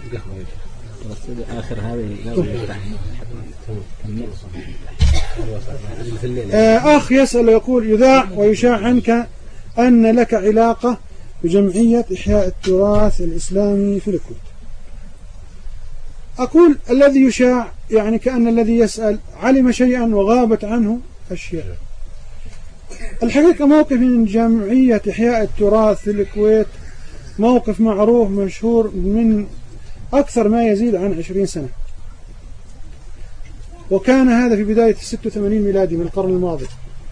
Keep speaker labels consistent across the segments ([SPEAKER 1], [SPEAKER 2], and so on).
[SPEAKER 1] آخر هذه
[SPEAKER 2] أخ يسأل يقول يذاع ويشاع عنك أن لك علاقة بجمعية إحياء التراث الإسلامي في الكويت. أقول الذي يشاع يعني كأن الذي يسأل علم شيئا وغابت عنه أشياء. الحقيقة موقف من جمعية إحياء التراث في الكويت موقف معروف مشهور من أكثر ما يزيد عن 20 سنة، وكان هذا في بداية 86 ميلادي من القرن الماضي.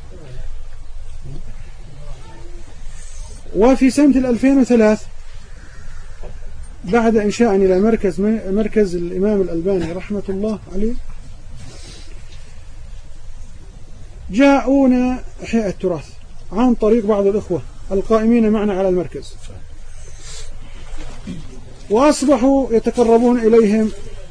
[SPEAKER 2] وفي سنة 2003 بعد إنشاء إلى مركز الإمام الألباني رحمة الله عليه جاءونا إحياء التراث عن طريق بعض الإخوة القائمين معنا على المركز، وأصبحوا يتقربون إليهم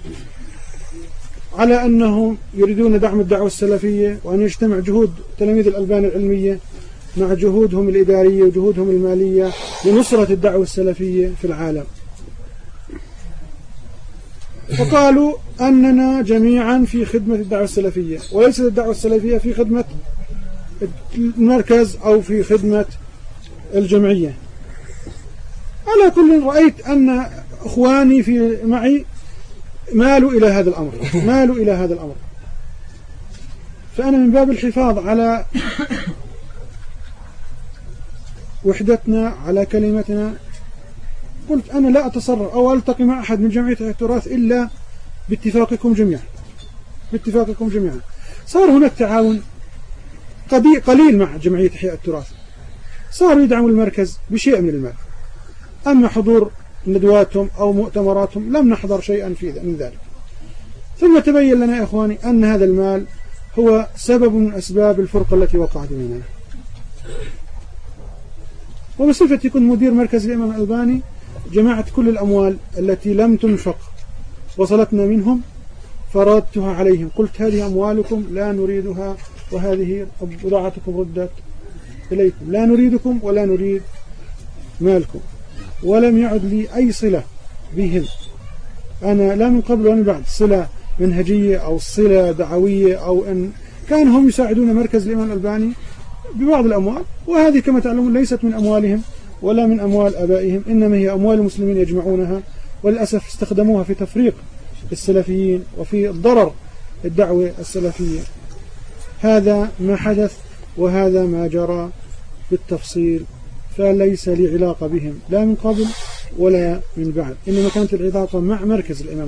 [SPEAKER 2] على أنهم يريدون دعم الدعوة السلفية، وأن يجتمع جهود تلاميذ الألباني العلمية مع جهودهم الإدارية وجهودهم المالية لنصرة الدعوة السلفية في العالم. وقالوا أننا جميعا في خدمة الدعوة السلفية، وليست الدعوة السلفية في خدمة المركز أو في خدمة الجمعية. على كل رأيت أن أخواني معي مالوا إلى هذا الأمر، فأنا من باب الحفاظ على وحدتنا على كلمتنا قلت أنا لا أتصرف أو ألتقي مع أحد من جمعية التراث إلا باتفاقكم جميعا. صار هناك تعاون قليل مع جمعية إحياء التراث، صاروا يدعموا المركز بشيء من المال، أما حضور ندواتهم أو مؤتمراتهم لم نحضر شيئا من ذلك. ثم تبين لنا يا إخواني أن هذا المال هو سبب من أسباب الفرقة التي وقعت بيننا. وبصفتي كنت مدير مركز الإمام الألباني جمعت كل الأموال التي لم تنفق وصلتنا منهم فردتها عليهم، قلت هذه أموالكم لا نريدها، وهذه بضاعتكم ردت إليكم، لا نريدكم ولا نريد مالكم. ولم يعد لي أي صلة بهم، أنا لا من قبل ولا من بعد صلة منهجية أو صلة دعوية، أو أن كانوا هم يساعدون مركز الإمام الألباني ببعض الأموال، وهذه كما تعلمون ليست من أموالهم ولا من أموال أبائهم، إنما هي أموال المسلمين يجمعونها، وللأسف استخدموها في تفريق السلفيين وفي ضرر الدعوة السلفية. هذا ما حدث وهذا ما جرى بالتفصيل، فليس لي علاقة بهم لا من قبل ولا من بعد، إنما كانت العلاقة مع مركز الإمام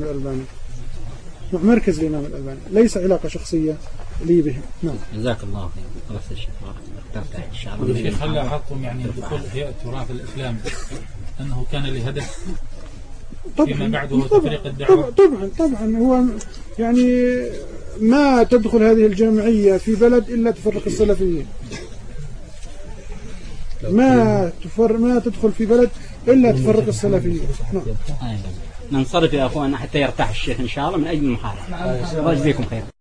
[SPEAKER 2] الألباني، ليس علاقة شخصية لي بهم. نعم.
[SPEAKER 1] جزاك الله خير.
[SPEAKER 3] الشيخ هل لاحظتم يعني دخول إحياء التراث الإسلامي أنه كان لهدف فيما بعده تفريق الدعوة؟
[SPEAKER 2] طبعا هو يعني ما تدخل هذه الجمعية في بلد إلا تفرق السلفيين، ما تدخل في بلد إلا تفرق السلفيين. نعم.
[SPEAKER 1] ننصرف يا أخوان حتى يرتاح الشيخ إن شاء الله من أجل المحاضرة. الله يجزيكم خير.